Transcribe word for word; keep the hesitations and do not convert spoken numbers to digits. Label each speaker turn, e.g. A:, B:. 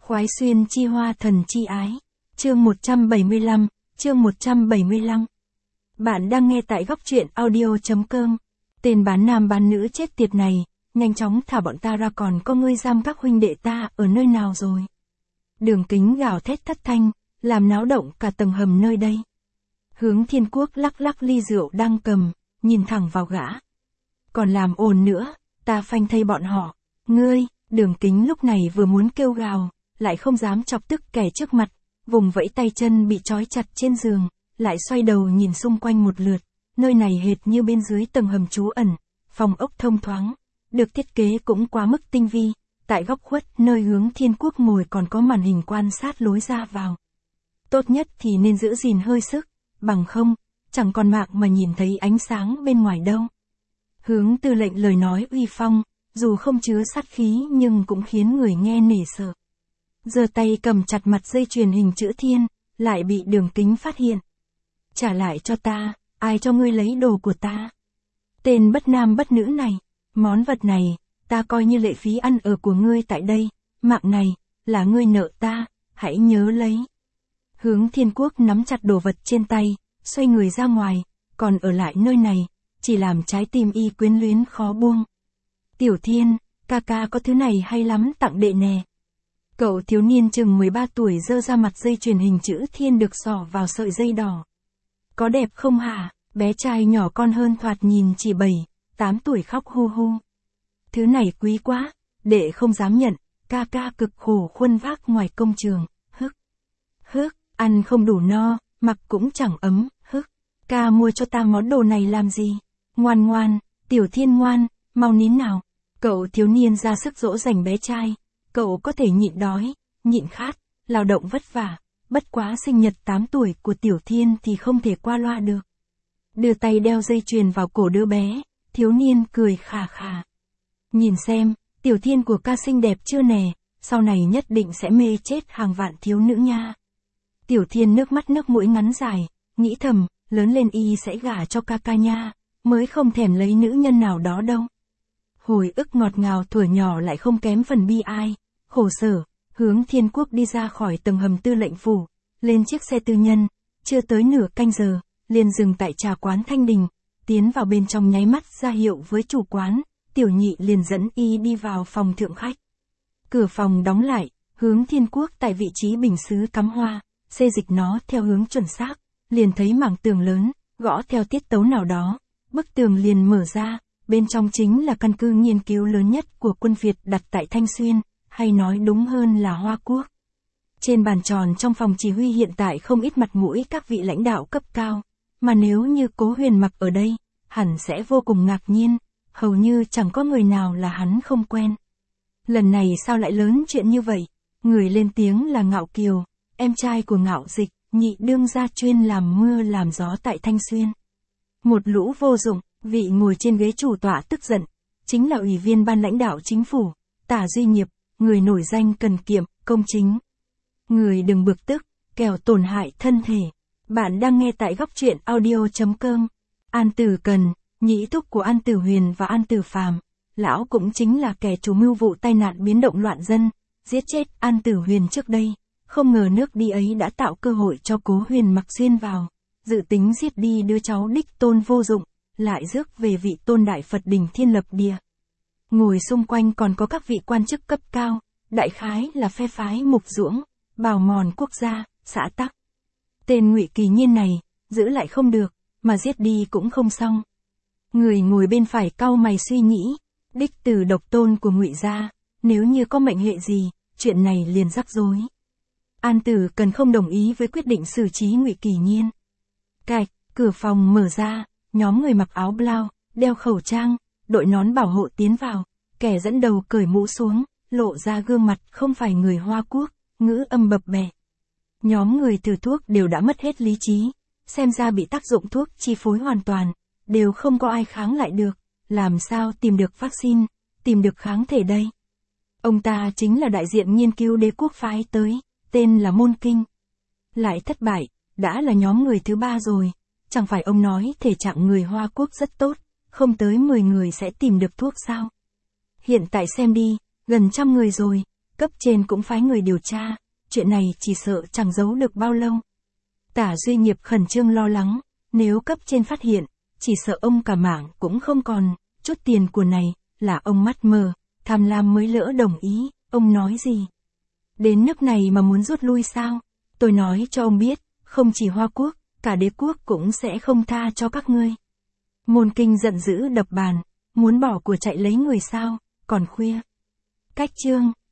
A: Khoái xuyên chi hoa thần chi ái. Chương một trăm bảy mươi lăm, chương một trăm bảy mươi lăm. Bạn đang nghe tại góc truyện audio.com. Tên bán nam bán nữ chết tiệt này, nhanh chóng thả bọn ta ra, còn có ngươi giam các huynh đệ ta ở nơi nào rồi? Đường Kính gào thét thất thanh, làm náo động cả tầng hầm nơi đây. Hướng Thiên Quốc lắc lắc ly rượu đang cầm, nhìn thẳng vào gã. Còn làm ồn nữa, ta phanh thây bọn họ. Ngươi, Đường Kính lúc này vừa muốn kêu gào, lại không dám chọc tức kẻ trước mặt, vùng vẫy tay chân bị trói chặt trên giường, lại xoay đầu nhìn xung quanh một lượt. Nơi này hệt như bên dưới tầng hầm trú ẩn, phòng ốc thông thoáng, được thiết kế cũng quá mức tinh vi. Tại góc khuất nơi Hướng Thiên Quốc ngồi còn có màn hình quan sát lối ra vào. Tốt nhất thì nên giữ gìn hơi sức, bằng không, chẳng còn mạng mà nhìn thấy ánh sáng bên ngoài đâu. Hướng Tư lệnh lời nói uy phong, dù không chứa sát khí nhưng cũng khiến người nghe nể sợ. Giơ tay cầm chặt mặt dây chuyền hình chữ thiên, lại bị Đường Kính phát hiện. Trả lại cho ta, ai cho ngươi lấy đồ của ta? Tên bất nam bất nữ này, món vật này, ta coi như lệ phí ăn ở của ngươi tại đây, mạng này, là ngươi nợ ta, hãy nhớ lấy. Hướng Thiên Quốc nắm chặt đồ vật trên tay, xoay người ra ngoài, còn ở lại nơi này, chỉ làm trái tim y quyến luyến khó buông. Tiểu Thiên, ca ca có thứ này hay lắm, tặng đệ nè. Cậu thiếu niên chừng mười ba tuổi giơ ra mặt dây chuyền hình chữ thiên được xỏ vào sợi dây đỏ. Có đẹp không hả? Bé trai nhỏ con hơn thoạt nhìn chỉ bảy, tám tuổi khóc hu hu. Thứ này quý quá, đệ không dám nhận, ca ca cực khổ khuân vác ngoài công trường, hức. Hức, ăn không đủ no, mặc cũng chẳng ấm, hức. Ca mua cho ta món đồ này làm gì? Ngoan ngoan, Tiểu Thiên ngoan, mau nín nào. Cậu thiếu niên ra sức dỗ dành bé trai, cậu có thể nhịn đói, nhịn khát, lao động vất vả, bất quá sinh nhật tám tuổi của Tiểu Thiên thì không thể qua loa được. Đưa tay đeo dây chuyền vào cổ đứa bé, thiếu niên cười khà khà. Nhìn xem, Tiểu Thiên của ca xinh đẹp chưa nè, sau này nhất định sẽ mê chết hàng vạn thiếu nữ nha. Tiểu Thiên nước mắt nước mũi ngắn dài, nghĩ thầm, lớn lên y sẽ gả cho ca ca nha, mới không thèm lấy nữ nhân nào đó đâu. Hồi ức ngọt ngào thuở nhỏ lại không kém phần bi ai, khổ sở. Hướng Thiên Quốc đi ra khỏi tầng hầm tư lệnh phủ, lên chiếc xe tư nhân, chưa tới nửa canh giờ, liền dừng tại trà quán Thanh Đình, tiến vào bên trong nháy mắt ra hiệu với chủ quán, Tiểu Nhị liền dẫn y đi vào phòng thượng khách. Cửa phòng đóng lại, Hướng Thiên Quốc tại vị trí bình sứ cắm hoa, xê dịch nó theo hướng chuẩn xác, liền thấy mảng tường lớn, gõ theo tiết tấu nào đó, bức tường liền mở ra, bên trong chính là căn cứ nghiên cứu lớn nhất của quân Việt đặt tại Thanh Xuyên, hay nói đúng hơn là Hoa Quốc. Trên bàn tròn trong phòng chỉ huy hiện tại không ít mặt mũi các vị lãnh đạo cấp cao, mà nếu như Cố Huyền mặc ở đây, hẳn sẽ vô cùng ngạc nhiên, hầu như chẳng có người nào là hắn không quen. Lần này sao lại lớn chuyện như vậy? Người lên tiếng là Ngạo Kiều, em trai của Ngạo Dịch, nhị đương gia chuyên làm mưa làm gió tại Thanh Xuyên. Một lũ vô dụng, vị ngồi trên ghế chủ tọa tức giận, chính là ủy viên ban lãnh đạo chính phủ, Tả Duy Nghiệp, người nổi danh cần kiệm, công chính. Người đừng bực tức, kẻo tổn hại thân thể. Bạn đang nghe tại góc truyện audio.com. An Tử Cần, nhĩ thúc của An Tử Huyền và An Tử Phàm, lão cũng chính là kẻ chủ mưu vụ tai nạn biến động loạn dân, giết chết An Tử Huyền trước đây. Không ngờ nước đi ấy đã tạo cơ hội cho Cố Huyền mặc xuyên vào, dự tính giết đi đứa cháu đích tôn vô dụng, lại rước về vị tôn đại Phật đỉnh thiên lập địa. Ngồi xung quanh còn có các vị quan chức cấp cao, đại khái là phe phái Mục Duỗng, Bào Mòn Quốc gia, xã Tắc. Tên Ngụy Kỳ Nhiên này, giữ lại không được, mà giết đi cũng không xong. Người ngồi bên phải cau mày suy nghĩ, đích tử độc tôn của Ngụy gia, nếu như có mệnh hệ gì, chuyện này liền rắc rối. An Tử Cần không đồng ý với quyết định xử trí Ngụy Kỳ Nhiên. Cạch, cửa phòng mở ra, nhóm người mặc áo blau, đeo khẩu trang, đội nón bảo hộ tiến vào, kẻ dẫn đầu cởi mũ xuống, lộ ra gương mặt không phải người Hoa Quốc, ngữ âm bập bẹ. Nhóm người thử thuốc đều đã mất hết lý trí, xem ra bị tác dụng thuốc chi phối hoàn toàn, đều không có ai kháng lại được, làm sao tìm được vaccine, tìm được kháng thể đây. Ông ta chính là đại diện nghiên cứu đế quốc phái tới, tên là Môn Kinh. Lại thất bại, đã là nhóm người thứ ba rồi, chẳng phải ông nói thể trạng người Hoa Quốc rất tốt, không tới mười người sẽ tìm được thuốc sao. Hiện tại xem đi, gần trăm người rồi, cấp cấp trên cũng phái người điều tra, chuyện này chỉ sợ chẳng giấu được bao lâu. Tả Duy Nghiệp khẩn trương lo lắng, nếu cấp trên phát hiện, chỉ sợ ông cả mạng cũng không còn, chút tiền của này, là ông mắt mờ, tham lam mới lỡ đồng ý, ông nói gì? Đến nước này mà muốn rút lui sao? Tôi nói cho ông biết, không chỉ Hoa Quốc, cả đế quốc cũng sẽ không tha cho các ngươi. Môn Kinh giận dữ đập bàn, muốn bỏ của chạy lấy người sao, còn khuya. Cách chương